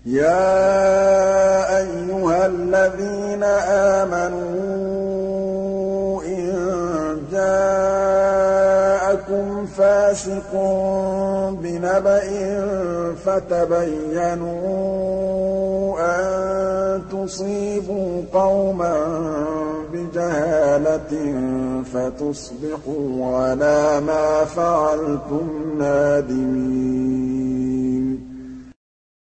يَا أَيُّهَا الَّذِينَ آمَنُوا إِن جَاءَكُمْ فَاسِقٌ بِنَبَإٍ فَتَبَيَّنُوا أَن تُصِيبُوا قَوْمًا بِجَهَالَةٍ فَتُصْبِحُوا عَلَىٰ مَا فَعَلْتُمْ نَادِمِينَ